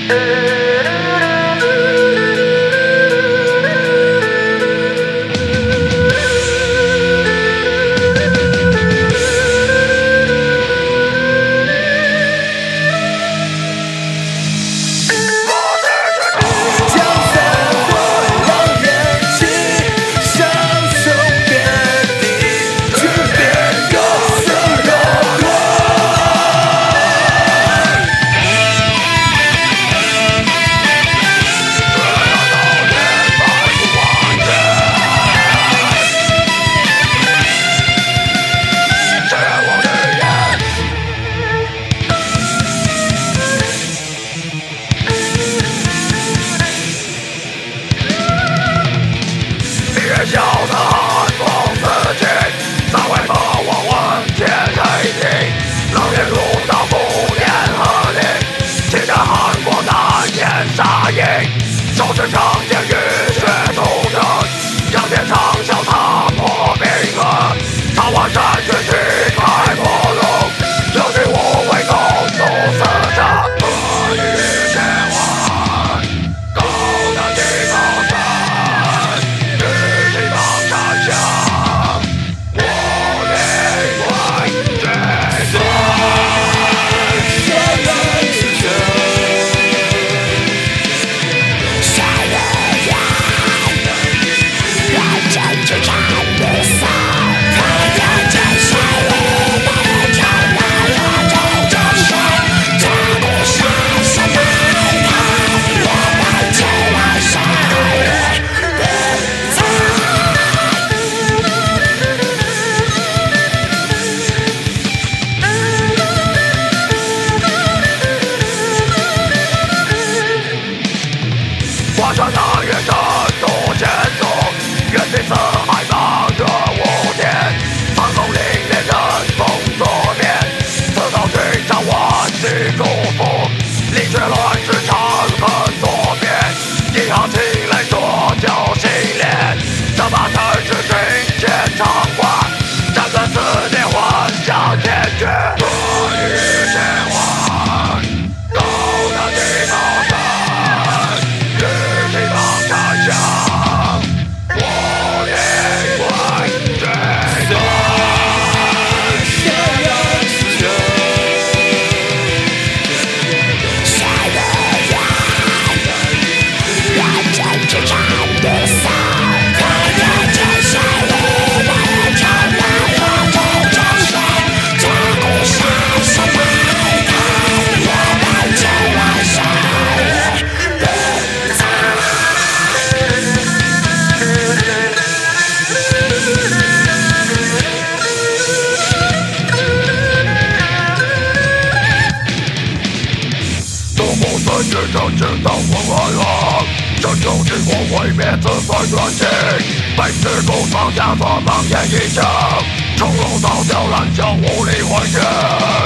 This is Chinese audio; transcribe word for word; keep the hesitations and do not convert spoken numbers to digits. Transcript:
手持长剑，浴血屠人，仰天长啸，踏破冰河，长万山血气开破龙，有去无回，共度四杀，恶语千万，高难地高山，举起芒山响，我灵魂决断。华山南岳震怒千族，远地四海茫若无天。苍松凛冽，人风作变，此道寻常，万世祝福。力却乱世，长恨多变，一行清泪，浊酒心莲。这把尘世寻剑长挂，战断四年，还向天绝。恶语千万，高难地高山，举起芒山响，我灵魂决断。只正直到昏暗了，这究竟我毁灭自算远近，被世故放下作蔓延一枪，冲入刀雕烂将无力还击。